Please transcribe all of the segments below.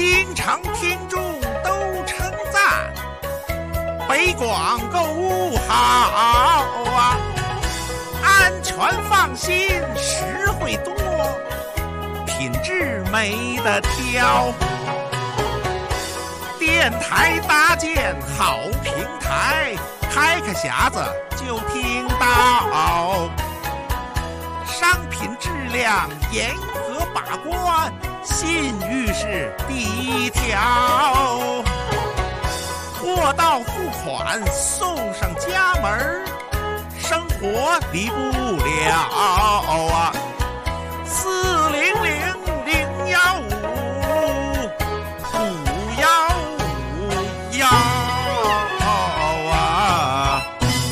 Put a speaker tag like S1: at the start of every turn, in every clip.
S1: 经常听众都称赞，北广购物好啊，安全放心，实惠多，品质没得挑。电台搭建好平台，开个匣子就听到，商品质量严格把关，信誉是第一条。货到付款送上家门，生活离不了啊！400-015-515啊！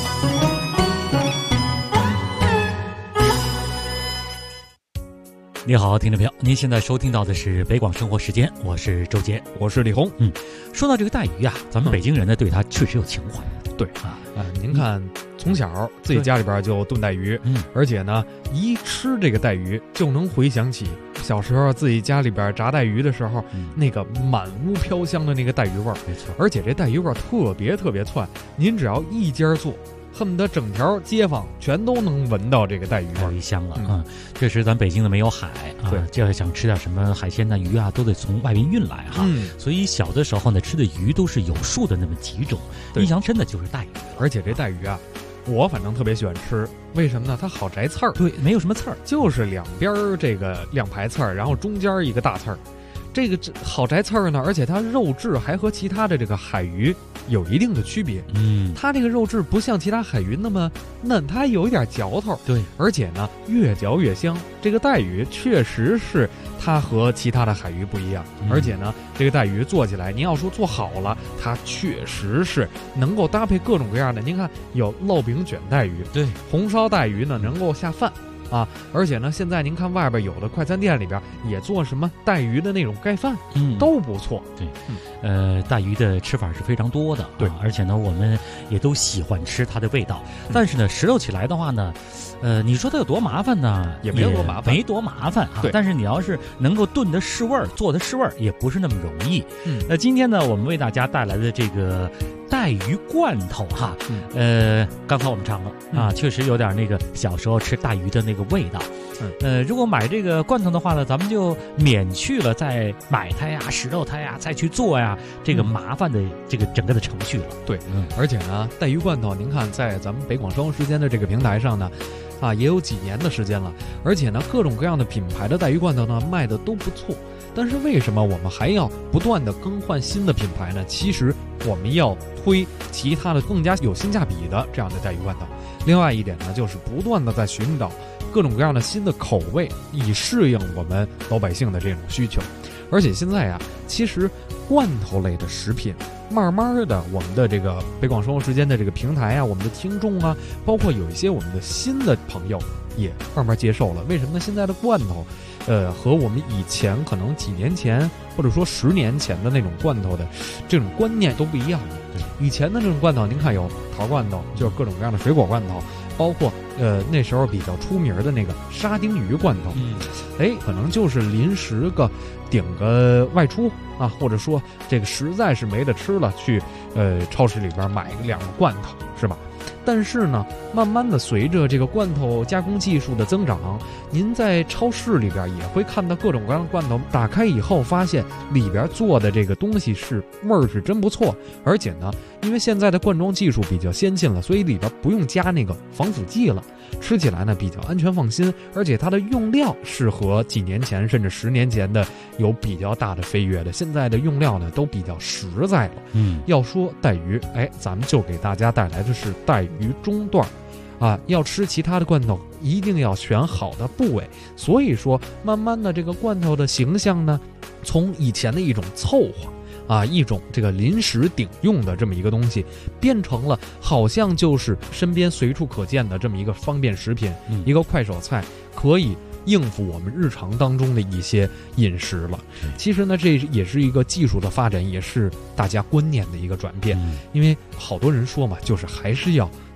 S2: 你好，听众朋友，您现在收听到的是北广生活时间，我是周杰，
S3: 我是李红。
S2: 说到这个带鱼啊，咱们北京人呢对它确实有情怀。
S3: 对啊，您看，从小自己家里边就炖带鱼，而且呢，一吃这个带鱼就能回想起小时候自己家里边炸带鱼的时候，那个满屋飘香的那个带鱼味儿。
S2: 没错，
S3: 而且这带鱼味儿特别窜，您只要一家做，恨不得整条街坊全都能闻到这个带鱼味儿，
S2: 一香了。确实咱北京的没有海啊，
S3: 对，
S2: 就要想吃点什么海鲜呐、鱼啊，都得从外面运来哈。所以小的时候呢，吃的鱼都是有数的那么几种，印象深的就是带鱼。
S3: 而且这带鱼啊，我反正特别喜欢吃，为什么呢？它好摘刺儿，
S2: 对，没有什么刺儿，
S3: 就是两边这个两排刺儿，然后中间一个大刺儿。这个好摘刺儿呢，而且它肉质还和其他的这个海鱼有一定的区别。它这个肉质不像其他海鱼那么嫩，它有一点嚼头。
S2: 对，
S3: 而且呢，越嚼越香。这个带鱼确实是它和其他的海鱼不一样，而且呢，这个带鱼做起来，您要说做好了，它确实是能够搭配各种各样的。您看，有烙饼卷带鱼，
S2: 对，
S3: 红烧带鱼呢能够下饭。而且呢，现在您看外边有的快餐店里边也做什么带鱼的那种盖饭，都不错。
S2: 对，带鱼的吃法是非常多的，
S3: 对，
S2: 而且呢，我们也都喜欢吃它的味道。但是呢，石头起来的话呢，你说它有多麻烦呢？
S3: 也没有多麻烦，
S2: 没多麻烦啊。
S3: 对，
S2: 但是你要是能够炖的是味儿，做的是味儿，也不是那么容易。那今天呢，我们为大家带来的这个带鱼罐头哈，刚才我们尝了啊，确实有点那个小时候吃带鱼的那个味道。如果买这个罐头的话呢，咱们就免去了再买它呀、拾掇它呀、再去做呀这个麻烦的这个整个的程序了。
S3: 对，而且呢，带鱼罐头，您看在咱们北广生活时间的这个平台上呢，也有几年的时间了，而且呢，各种各样的品牌的带鱼罐头呢卖的都不错。但是为什么我们还要不断的更换新的品牌呢？其实我们要推其他的更加有性价比的这样的带鱼罐头。另外一点呢，就是不断的在寻找各种各样的新的口味，以适应我们老百姓的这种需求。而且现在其实罐头类的食品慢慢的，我们的这个北广生活时间的这个平台我们的听众包括有一些我们的新的朋友也慢慢接受了。为什么呢？现在的罐头和我们以前可能几年前或者说10年前的那种罐头的这种观念都不一样了。对，以前的这种罐头，您看有桃罐头，就是各种各样的水果罐头，包括那时候比较出名的那个沙丁鱼罐头，可能就是临时顶个外出或者说这个实在是没得吃了，去超市里边买2个罐头，是吧？但是呢，慢慢的随着这个罐头加工技术的增长，您在超市里边也会看到各种各样的罐头，打开以后发现里边做的这个东西是味儿是真不错，而且呢，因为现在的灌装技术比较先进了，所以里边不用加那个防腐剂了，吃起来呢比较安全放心，而且它的用料是和几年前甚至10年前的有比较大的飞跃的，现在的用料呢都比较实在了。要说带鱼，咱们就给大家带来的是带鱼中段要吃其他的罐头一定要选好的部位。所以说慢慢的这个罐头的形象呢，从以前的一种凑合一种这个临时顶用的这么一个东西，变成了好像就是身边随处可见的这么一个方便食品，一个快手菜，可以应付我们日常当中的一些饮食了。其实呢，这也是一个技术的发展，也是大家观念的一个转变。因为好多人说嘛，就是还是要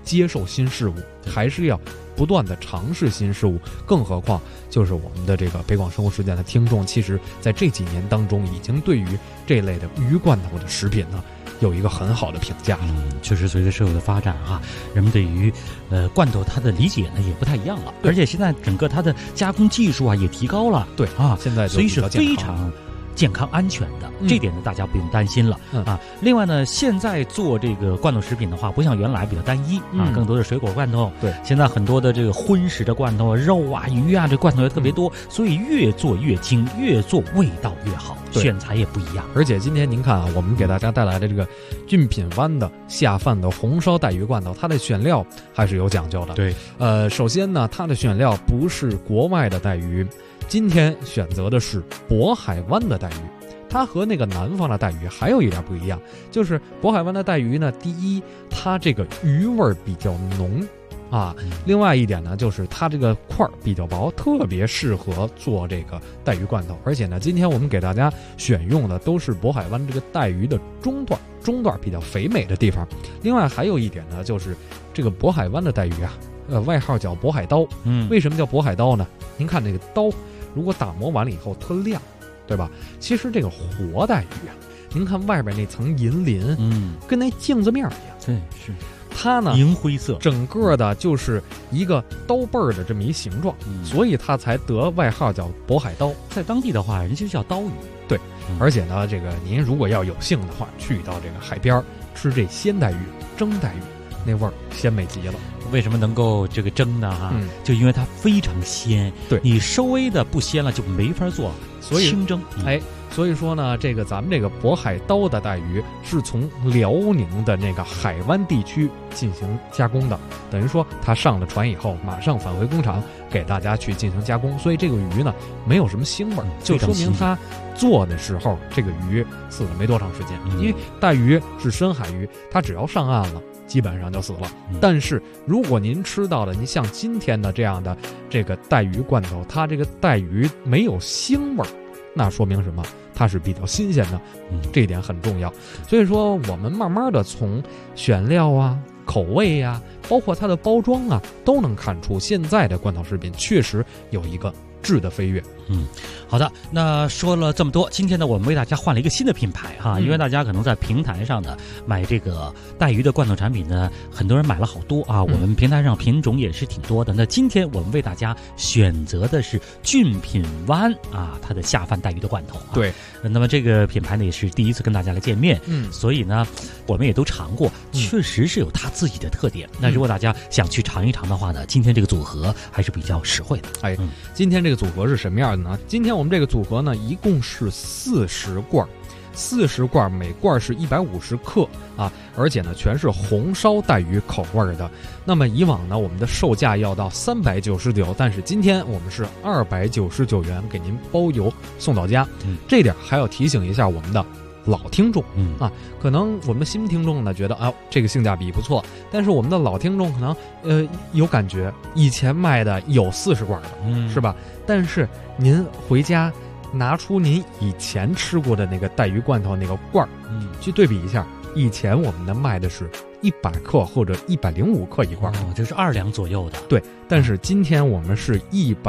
S3: 接受新事物，还是要不断的尝试新事物。更何况就是我们的这个北广生活实践的听众，其实在这几年当中已经对于这类的鱼罐头的食品呢有一个很好的评价了。
S2: 确实随着社会的发展啊，人们对于罐头它的理解呢也不太一样了，而且现在整个它的加工技术啊也提高了，
S3: 对
S2: 啊，
S3: 现在就
S2: 所以是非常健康安全的，这点呢大家不用担心了啊。另外呢，现在做这个罐头食品的话，不像原来比较单一啊，更多的水果罐头。
S3: 对，
S2: 现在很多的这个荤食的罐头，肉啊、鱼啊，这罐头也特别多，所以越做越精，越做味道越好，选材也不一样。
S3: 而且今天您看啊，我们给大家带来的这个俊品湾的下饭的红烧带鱼罐头，它的选料还是有讲究的。
S2: 对，
S3: 首先呢，它的选料不是国外的带鱼。今天选择的是渤海湾的带鱼，它和那个南方的带鱼还有一点不一样，就是渤海湾的带鱼呢，第一，它这个鱼味比较浓啊，另外一点呢，就是它这个块比较薄，特别适合做这个带鱼罐头。而且呢，今天我们给大家选用的都是渤海湾这个带鱼的中段比较肥美的地方。另外还有一点呢，就是这个渤海湾的带鱼啊，外号叫渤海刀。为什么叫渤海刀呢？您看这个刀，如果打磨完了以后特亮，对吧？其实这个活带鱼啊，您看外边那层银鳞，跟那镜子面一样。
S2: 对，是
S3: 它呢
S2: 银灰色，
S3: 整个的就是一个刀背儿的这么一形状，所以它才得外号叫渤海刀。
S2: 在当地的话，人家就叫刀鱼。
S3: 对，而且呢，这个您如果要有幸的话，去到这个海边吃这鲜带鱼、蒸带鱼，那味儿鲜美极了。
S2: 为什么能够这个蒸呢？就因为它非常鲜。
S3: 对，
S2: 你稍微的不鲜了就没法做，
S3: 所以
S2: 清蒸。
S3: 所以说呢，这个咱们这个渤海刀的带鱼是从辽宁的那个海湾地区进行加工的，等于说它上了船以后，马上返回工厂给大家去进行加工，所以这个鱼呢没有什么腥味儿，就说明它做的时候这个鱼死了没多长时间。因为带鱼是深海鱼，它只要上岸了基本上就死了。但是如果您吃到的，您像今天的这样的这个带鱼罐头，它这个带鱼没有腥味儿，那说明什么？它是比较新鲜的，这一点很重要。所以说我们慢慢的从选料啊、口味啊，包括它的包装啊，都能看出现在的罐头食品确实有一个质的飞跃。
S2: 好的，那说了这么多，今天呢我们为大家换了一个新的品牌哈，因为大家可能在平台上呢买这个带鱼的罐头产品呢，很多人买了好多啊，我们平台上品种也是挺多的。那今天我们为大家选择的是俊品湾啊，它的下饭带鱼的罐头。
S3: 对，
S2: 那么这个品牌呢也是第一次跟大家来见面，所以呢我们也都尝过，确实是有它自己的特点。那如果大家想去尝一尝的话呢，今天这个组合还是比较实惠的。
S3: 今天这个组合是什么样的呢？今天我们这个组合呢，一共是40罐，40罐，每罐是150克啊，而且呢全是红烧带鱼口味的。那么以往呢，我们的售价要到399，但是今天我们是299元给您包邮送到家。这点还要提醒一下我们的老听众可能我们的新听众呢觉得这个性价比不错，但是我们的老听众可能有感觉，以前卖的有40罐的，是吧？但是您回家拿出您以前吃过的那个带鱼罐头那个罐去对比一下，以前我们的卖的是100克或者105克一罐，
S2: 就是2两左右的。
S3: 对，但是今天我们是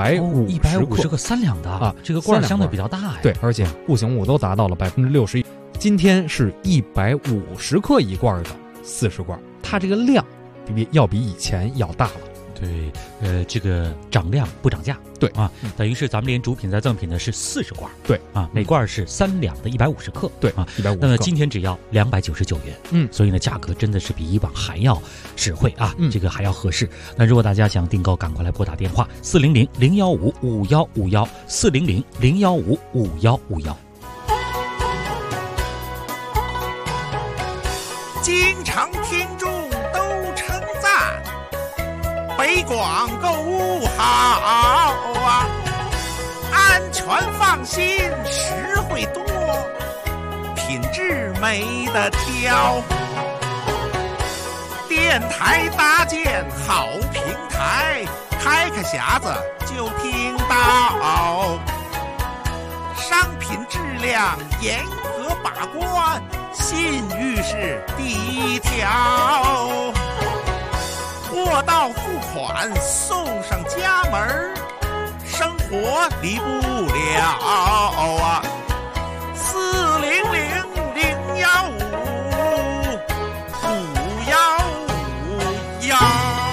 S3: 150克
S2: 3两的啊，这个罐相对比较大呀。
S3: 对，而且固形物都达到了61%。今天是150克一罐的40罐，它这个量要比以前要大了。
S2: 对，这个涨量不涨价。
S3: 对
S2: 啊，等于是咱们连主品再赠品的是40罐。
S3: 对
S2: 啊，每罐是3两的150克。
S3: 对
S2: 啊
S3: ，150克。
S2: 那么今天只要299元。所以呢，价格真的是比以往还要实惠啊，这个还要合适。那如果大家想订购，赶快来拨打电话400-015-5151 400-015-5151。
S1: 经常听众都称赞北广购物好啊，安全放心，实惠多，品质没得挑。电台搭建好平台，开开匣子就听到，商品质量严格把关，信誉是第一条。 货到付款，送上家门儿，生活离不了啊！400-015-515啊！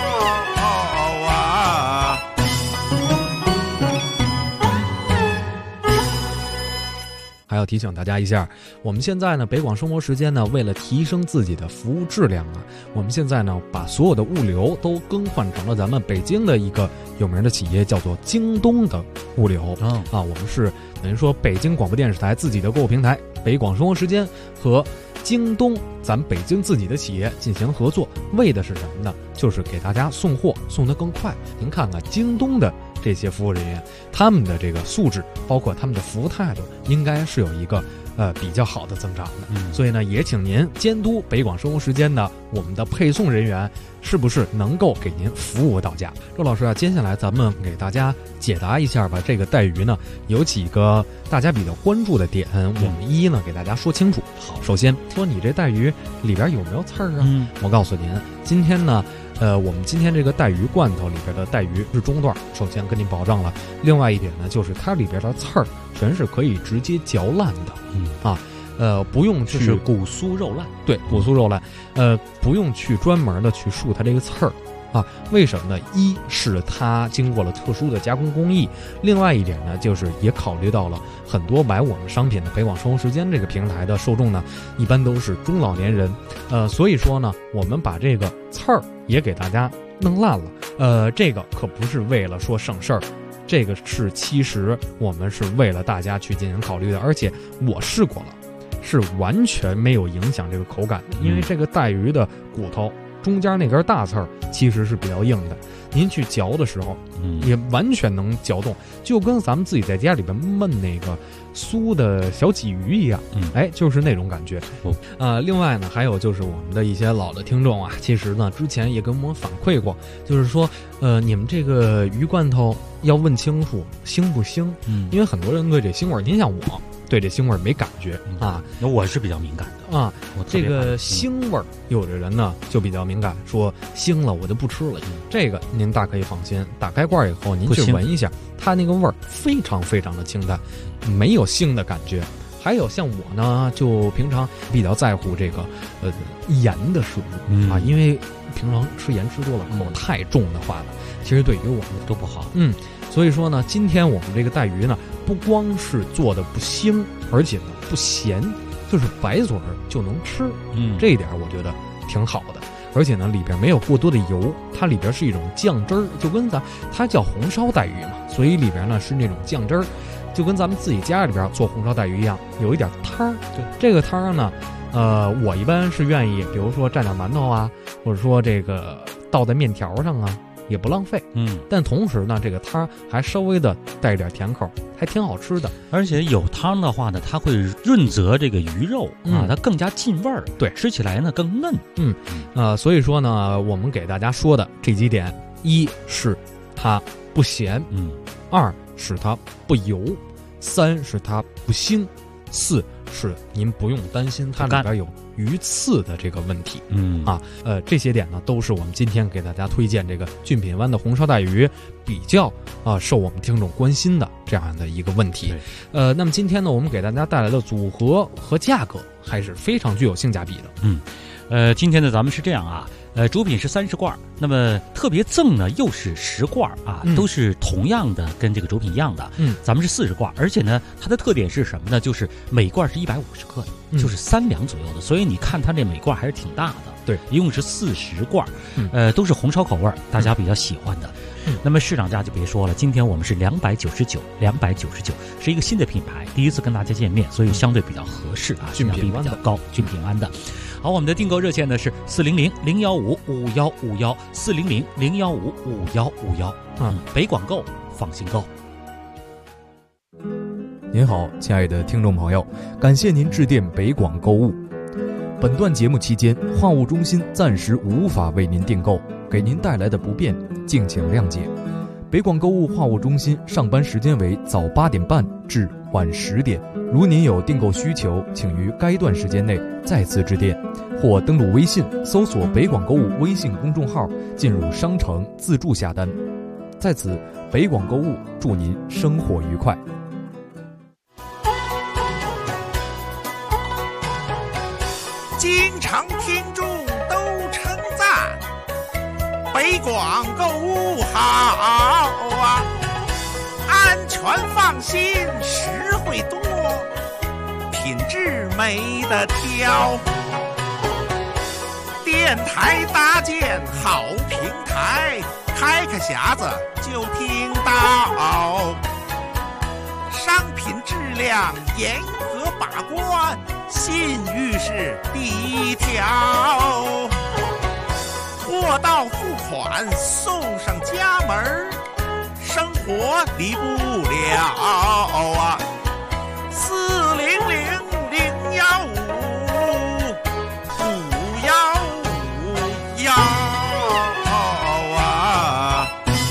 S3: 还要提醒大家一下，我们现在呢，北广生活时间呢，为了提升自己的服务质量啊，我们现在呢，把所有的物流都更换成了咱们北京的一个有名的企业，叫做京东的物流。我们是等于说北京广播电视台自己的购物平台北广生活时间和京东咱北京自己的企业进行合作，为的是什么呢？就是给大家送货送得更快。您看看京东的这些服务人员，他们的这个素质，包括他们的服务态度，应该是有一个比较好的增长的。所以呢，也请您监督北广生活时间的我们的配送人员是不是能够给您服务到家。周老师啊，接下来咱们给大家解答一下吧。这个带鱼呢，有几个大家比较关注的点，我们一一呢给大家说清楚。好，首先说你这带鱼里边有没有刺儿啊？我告诉您，今天呢。我们今天这个带鱼罐头里边的带鱼是中段，首先跟您保证了。另外一点呢，就是它里边的刺儿全是可以直接嚼烂的，不用去
S2: 就是骨酥肉烂，
S3: 对，骨酥肉烂，不用去专门的去漱它这个刺儿啊。为什么呢？一是它经过了特殊的加工工艺，另外一点呢，就是也考虑到了很多买我们商品的北广生活时间这个平台的受众呢，一般都是中老年人，所以说呢，我们把这个刺儿也给大家弄烂了，这个可不是为了说省事儿，这个是其实我们是为了大家去进行考虑的，而且我试过了，是完全没有影响这个口感的，因为这个带鱼的骨头中间那根大刺儿其实是比较硬的，您去嚼的时候，也完全能嚼动，就跟咱们自己在家里边焖那个酥的小鲫鱼一样，就是那种感觉。另外呢，还有就是我们的一些老的听众啊，其实呢之前也跟我们反馈过，就是说，你们这个鱼罐头要问清楚腥不腥，因为很多人对这腥味儿，您像我对这腥味儿没感觉啊，
S2: 我是比较敏感的
S3: 啊。这个腥味儿，有的人呢就比较敏感，说腥了我就不吃了。这个您大可以放心，打开罐以后您去闻一下，它那个味儿非常非常的清淡，没有腥的感觉。还有像我呢，就平常比较在乎这个盐的食物啊，因为平常吃盐吃多了，口太重的话呢，其实对于我们都不好。所以说呢，今天我们这个带鱼呢，不光是做的不腥，而且呢不咸，就是白嘴儿就能吃。这一点我觉得挺好的。而且呢，里边没有过多的油，它里边是一种酱汁儿，就跟它叫红烧带鱼嘛，所以里边呢是那种酱汁儿，就跟咱们自己家里边做红烧带鱼一样，有一点汤儿。对，这个汤儿呢，我一般是愿意，比如说蘸点馒头啊，或者说这个倒在面条上啊。也不浪费，但同时呢，这个汤还稍微的带一点甜口，还挺好吃的。
S2: 而且有汤的话呢，它会润泽这个鱼肉啊，它更加进味儿，对，吃起来呢更嫩。
S3: 所以说呢，我们给大家说的这几点，一是它不咸，二是它不油，三是它不腥，四是您不用担心它里边有鱼刺的这个问题。这些点呢都是我们今天给大家推荐这个俊品湾的红烧带鱼比较受我们听众关心的这样的一个问题。那么今天呢，我们给大家带来的组合和价格还是非常具有性价比的。
S2: 今天呢咱们是这样啊，主品是30罐，那么特别赠呢又是10罐啊，都是同样的，跟这个主品一样的。咱们是40罐，而且呢它的特点是什么呢？就是每罐是150克的，就是3两左右的，所以你看它这每罐还是挺大的。
S3: 对，
S2: 一共是40罐，都是红烧口味，大家比较喜欢的。那么市场价就别说了，今天我们是299，是一个新的品牌，第一次跟大家见面，所以相对比较合适啊，性价比比较高，俊品湾的。好，我们的订购热线呢是400-015-515，400-015-515。北广购，放心购。
S4: 您好，亲爱的听众朋友，感谢您致电北广购物。本段节目期间，话务中心暂时无法为您订购，给您带来的不便，敬请谅解。北广购物话务中心上班时间为早8点半至晚10点。如您有订购需求，请于该段时间内再次致电，或登录微信搜索北广购物微信公众号，进入商城自助下单。在此，北广购物祝您生活愉快。
S1: 经常听众都称赞北广购物好啊，安全放心，实惠多，品质没得挑。电台搭建好平台，开个匣子就听到，商品质量严格把关，信誉是第一条。货到付款送上家门，生活离不了啊！400-015-515啊！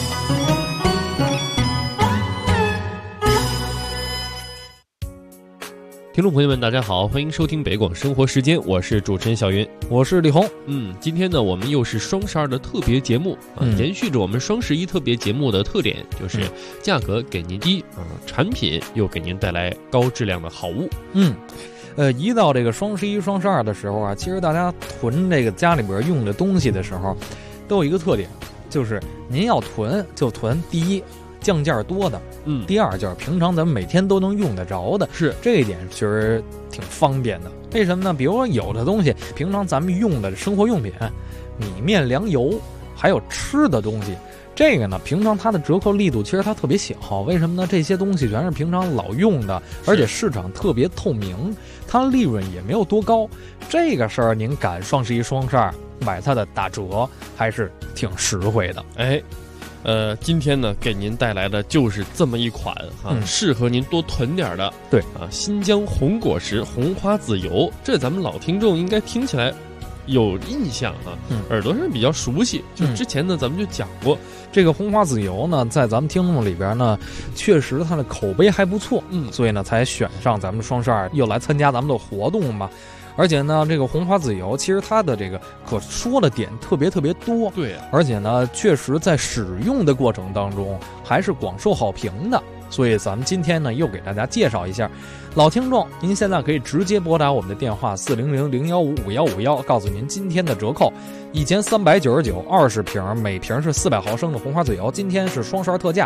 S5: 听众朋友们，大家好，欢迎收听北广生活时间，我是主持人小云，
S3: 我是李红。
S5: 今天呢，我们又是双12的特别节目延续着我们双11特别节目的特点，就是价格给您低产品又给您带来高质量的好物。
S3: 一到这个双11、双12的时候啊，其实大家囤这个家里边用的东西的时候，都有一个特点，就是您要囤就囤第一降价多的，第二就是平常咱们每天都能用得着的，
S5: 是
S3: 这一点其实挺方便的。为什么呢？比如说有的东西平常咱们用的生活用品，米面粮油，还有吃的东西，这个呢平常它的折扣力度其实它特别小。为什么呢？这些东西全是平常老用的，而且市场特别透明，它利润也没有多高。这个事儿您赶双11、双12买它的打折还是挺实惠的。
S5: 今天呢，给您带来的就是这么一款适合您多囤点的。
S3: 对
S5: 新疆红果实红花籽油，这咱们老听众应该听起来有印象耳朵上比较熟悉。就之前呢，咱们就讲过
S3: 这个红花籽油呢，在咱们听众里边呢，确实它的口碑还不错，所以呢才选上咱们双12又来参加咱们的活动嘛。而且呢，这个红花籽油其实它的这个可说的点特别多，
S5: 对
S3: 而且呢，确实在使用的过程当中还是广受好评的。所以咱们今天呢，又给大家介绍一下。老听众，您现在可以直接拨打我们的电话400-015-5151，告诉您今天的折扣。以前399，20瓶，每瓶是400毫升的红花籽油，今天是双12特价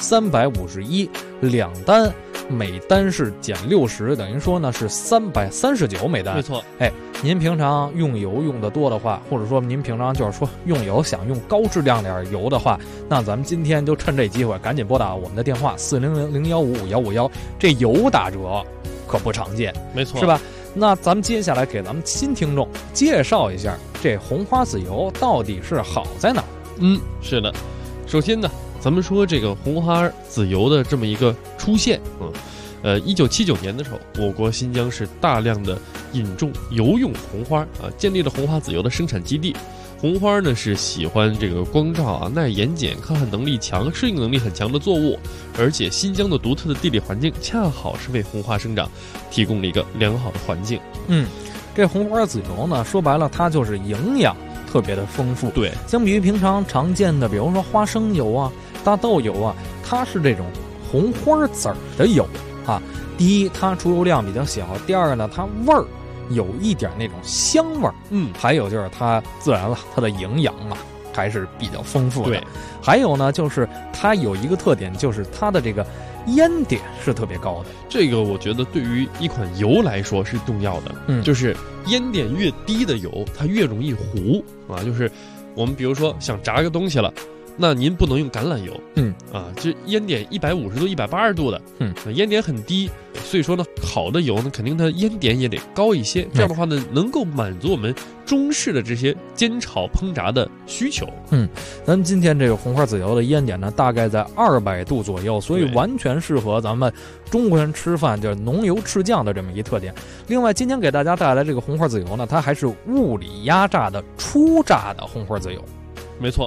S3: ，351，2单，每单是减60，等于说呢是339每单。
S5: 没错。
S3: 您平常用油用得多的话，或者说您平常就是说用油想用高质量点油的话，那咱们今天就趁这机会赶紧拨打我们的电话400-015-5151，这油打折可不常见，
S5: 没错，
S3: 是吧？那咱们接下来给咱们新听众介绍一下这红花籽油到底是好在哪儿。
S5: 是的，首先呢，咱们说这个红花籽油的这么一个出现，1979年的时候，我国新疆是大量的引种油用红花建立了红花籽油的生产基地。红花呢是喜欢这个光照耐盐碱、抗旱能力强、适应能力很强的作物，而且新疆的独特的地理环境恰好是为红花生长提供了一个良好的环境。
S3: 这红花籽油呢，说白了它就是营养特别的丰富。
S5: 对，
S3: 相比于平常常见的，比如说花生油啊、大豆油啊，它是这种红花籽儿的油啊。第一，它出油量比较小；第二呢，它味儿有一点那种香味儿。还有就是它自然了，它的营养嘛还是比较丰富的。
S5: 对，
S3: 还有呢，就是它有一个特点，就是它的这个烟点是特别高的。
S5: 这个我觉得对于一款油来说是重要的。就是烟点越低的油，它越容易糊就是我们比如说想炸个东西了，那您不能用橄榄油，就烟点150度、180度的，烟点很低，所以说呢，好的油呢，肯定它烟点也得高一些，这样的话呢，能够满足我们中式的这些煎炒烹炸的需求。
S3: 咱们今天这个红花籽油的烟点呢，大概在200度左右，所以完全适合咱们中国人吃饭，就是浓油赤酱的这么一特点。另外，今天给大家带来这个红花籽油呢，它还是物理压榨的初榨的红花籽油。
S5: 没错。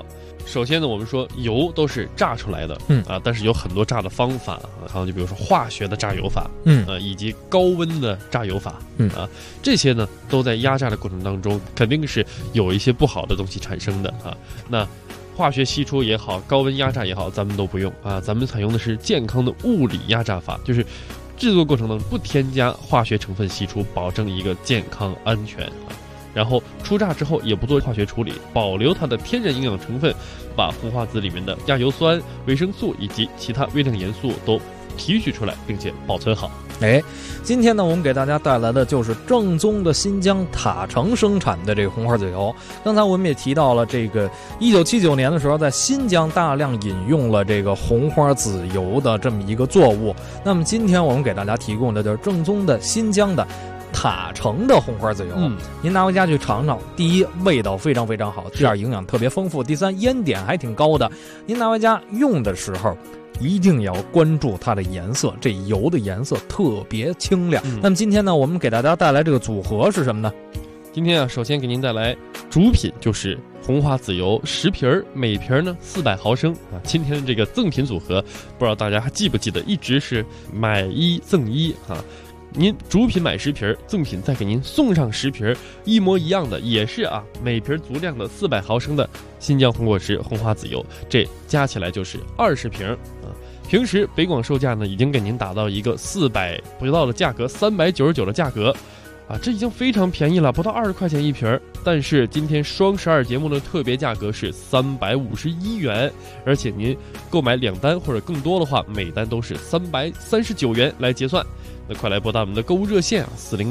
S5: 首先呢，我们说油都是榨出来的，但是有很多榨的方法还有就比如说化学的榨油法，以及高温的榨油法，这些呢都在压榨的过程当中肯定是有一些不好的东西产生的啊。那化学析出也好，高温压榨也好，咱们都不用啊，咱们采用的是健康的物理压榨法，就是制作过程当中不添加化学成分析出，保证一个健康安全啊。然后出榨之后也不做化学处理，保留它的天然营养成分，把红花籽里面的亚油酸、维生素以及其他微量元素都提取出来，并且保存好。
S3: 今天呢，我们给大家带来的就是正宗的新疆塔城生产的这个红花籽油。刚才我们也提到了，这个1979年的时候，在新疆大量饮用了这个红花籽油的这么一个作物。那么今天我们给大家提供的就是正宗的新疆的塔城的红花籽油，您拿回家去尝尝。第一，味道非常非常好；第二，营养特别丰富；第三，烟点还挺高的。您拿回家用的时候，一定要关注它的颜色，这油的颜色特别清亮。那么今天呢，我们给大家带来这个组合是什么呢？
S5: 今天啊，首先给您带来主品，就是红花籽油10瓶，每瓶呢400毫升啊。今天的这个赠品组合，不知道大家还记不记得，一直是买1赠1啊。您主品买10瓶，赠品再给您送上10瓶，一模一样的，也是啊，每瓶足量的400毫升的新疆红果实红花籽油，这加起来就是20瓶啊。平时北广售价呢，已经给您打到一个400不到的价格，399的价格啊，这已经非常便宜了，不到20块钱一瓶。但是今天双12节目的特别价格是351元，而且您购买2单或者更多的话，每单都是339元来结算。那快来拨打我们的购物热线啊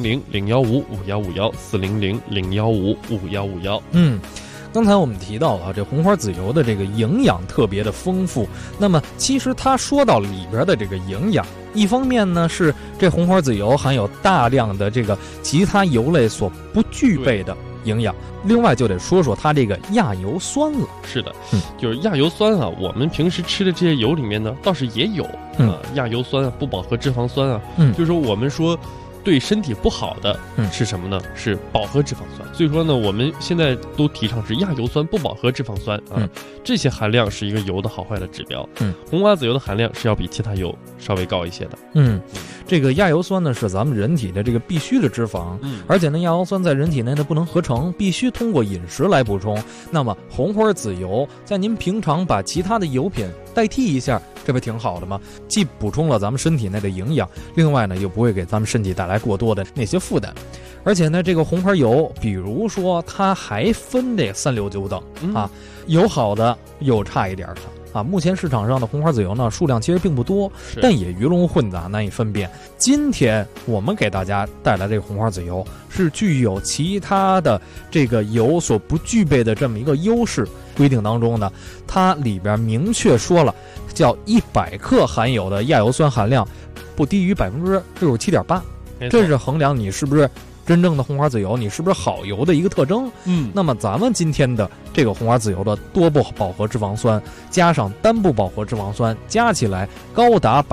S5: ，400-015-5151，400-015-5151。
S3: 刚才我们提到了这红花籽油的这个营养特别的丰富。那么其实它说到里边的这个营养，一方面呢是这红花籽油含有大量的这个其他油类所不具备的营养，另外就得说说它这个亚油酸了。
S5: 是的，就是亚油酸啊，我们平时吃的这些油里面呢，倒是也有亚油酸啊、不饱和脂肪酸啊，就是说我们说对身体不好的是什么呢？是饱和脂肪酸。所以说呢，我们现在都提倡是亚油酸、不饱和脂肪酸啊，这些含量是一个油的好坏的指标。红花籽油的含量是要比其他油稍微高一些的。
S3: 这个亚油酸呢是咱们人体的这个必须的脂肪，而且呢亚油酸在人体内呢不能合成，必须通过饮食来补充。那么红花籽油在您平常把其他的油品代替一下，这不挺好的吗？既补充了咱们身体内的营养，另外呢又不会给咱们身体带来过多的那些负担。而且呢这个红花油，比如说它还分这3、6、9等啊，有好的有差一点的啊。目前市场上的红花籽油呢数量其实并不多，但也鱼龙混杂，难以分辨。今天我们给大家带来这个红花籽油，是具有其他的这个油所不具备的这么一个优势。规定当中呢，它里边明确说了，叫100克含有的亚油酸含量不低于67.8%，这是衡量你是不是真正的红花籽油，你是不是好油的一个特征。那么咱们今天的这个红花籽油的多不饱和脂肪酸加上单不饱和脂肪酸加起来高达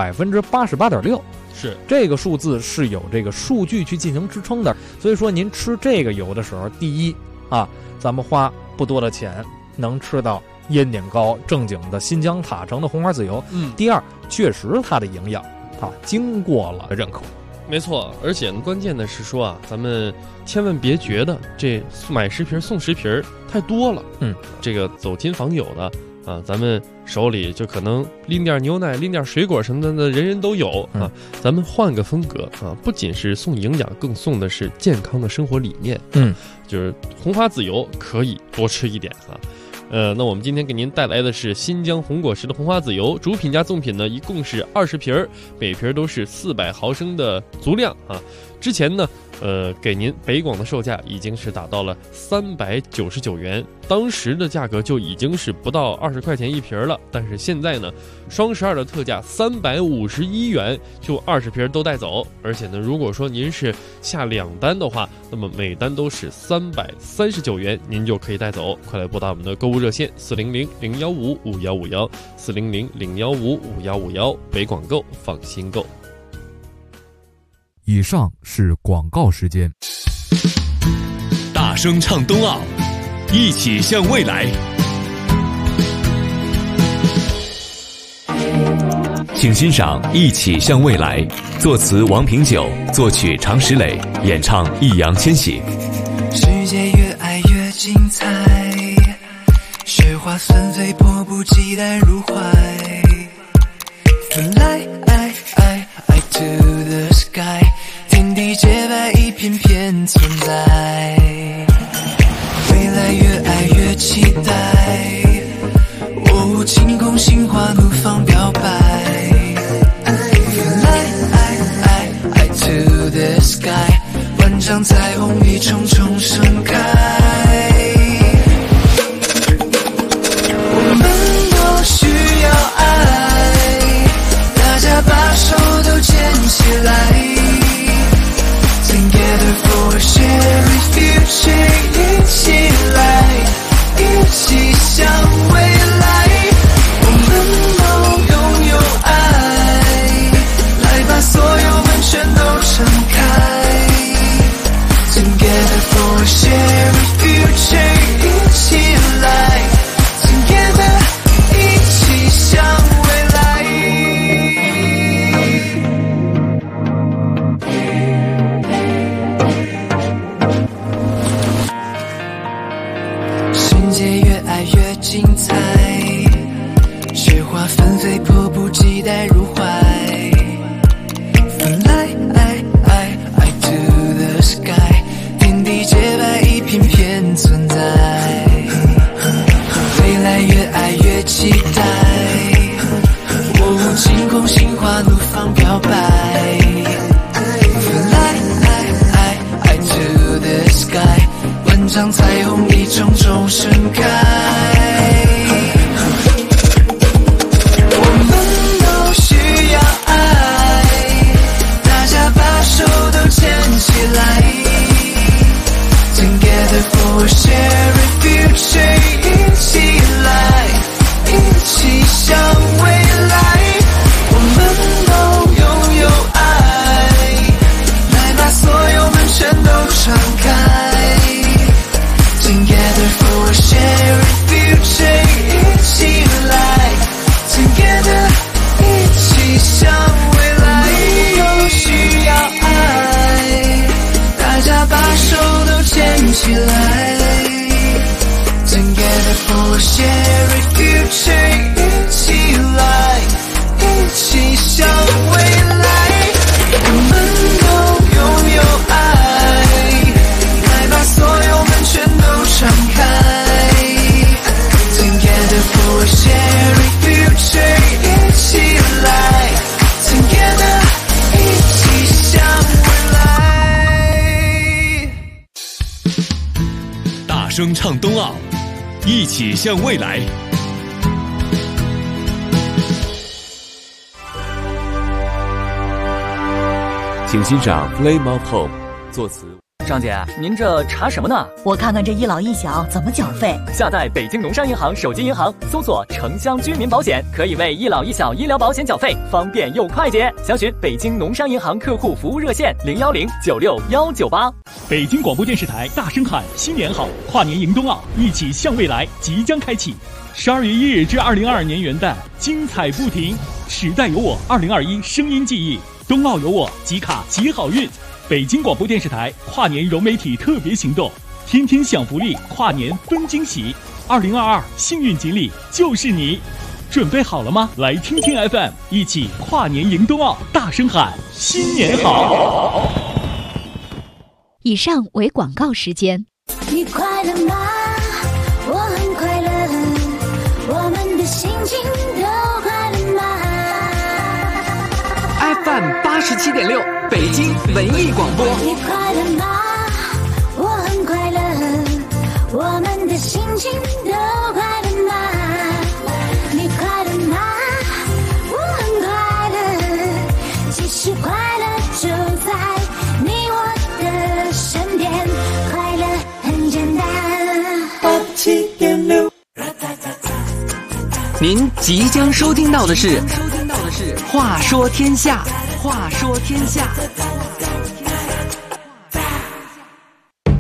S3: 88.6%，
S5: 是
S3: 这个数字是有这个数据去进行支撑的。所以说您吃这个油的时候，第一啊，咱们花不多的钱能吃到烟点高正经的新疆塔城的红花籽油。第二，确实它的营养啊经过了认可。
S5: 没错，而且关键的是说啊，咱们千万别觉得这买10瓶送10瓶太多了。这个走亲访友的啊，咱们手里就可能拎点牛奶、拎点水果什么的，人人都有啊。咱们换个风格啊，不仅是送营养，更送的是健康的生活理念。就是红花籽油可以多吃一点啊。那我们今天给您带来的是新疆红果实的红花籽油，主品加赠品呢一共是20瓶，每瓶都是400毫升的足量啊。之前呢给您北广的售价已经是达到了399元，当时的价格就已经是不到20块钱一瓶了。但是现在呢，双12的特价351元就20瓶都带走。而且呢，如果说您是下2单的话，那么每单都是339元，您就可以带走。快来拨打我们的购物热线400-015-5151，400-015-5151，北广购，放心购。
S4: 以上是广告时间。
S6: 大声唱冬奥，一起向未来。 请欣赏《一起向未来》，作词王平久，作曲常石磊，演唱易烊千玺。
S7: 世界越爱越精彩，雪花纷飞，迫不及待入怀。Fly to the sky， 天地洁白，一片片存在。未来越爱越期待，哦，晴空心花怒放表白。Fly to the sky， 万丈彩虹一重重盛开。我们都需要爱，大家把手都牵起来。Together for a shared future， 一起来，一起向未来。我们都拥有爱，来把所有门全都敞开。Together for a shared future， 一起来 Together， 一起向未来。世界越爱越精彩，雪花纷飞，迫不及待入怀。Fly to the sky， 天地洁白，一片片存在。未来越爱越期待，哦，晴空心花怒放表白。Fly to the sky， 万丈彩虹一重重盛开。我们都需要爱，大家把手都牵起来。Together for a shared future， 一起来，一起向未来。我们都拥有爱，来把所有门全都敞开。Together for a shared future， 一起来 Together， 一起向未来。都需要爱，大家把手都牵起来。Together for a shared future， 一起来，一起向未来。我们都拥有爱，来把所有门全都敞开。Together for a shared future， 一起来 Together， 一起向未来。
S6: 大声唱冬奥，一起向未来。请欣赏《Flame of Hope》，作词。
S8: 张姐，您这查什么呢？
S9: 我看看这一老一小怎么缴费。
S8: 下载北京农商银行手机银行，搜索城乡居民保险，可以为一老一小医疗保险缴费，方便又快捷。详询北京农商银行客户服务热线010969198。
S10: 北京广播电视台大声喊新年好，跨年迎冬奥，一起向未来即将开启。12月1日至2022年元旦，精彩不停。时代有我2021声音记忆，冬奥有我，集卡集好运。北京广播电视台跨年融媒体特别行动，天天享福利，跨年分惊喜。2022幸运锦鲤就是你，准备好了吗？来听听 FM， 一起跨年迎冬奥，大声喊新年好。
S11: 以上为广告时间。
S12: 你快乐吗？我很快乐，我们的心情都快乐吗？
S13: FM 87.6，北京文艺广播。
S12: 你快乐吗？我很快乐，我们的心情都快乐吗？你快乐吗？我很快乐，其实快乐就在你我的身边，快乐很简单。87.6，
S13: 您即将收听到的是《话说天下》，话说天下。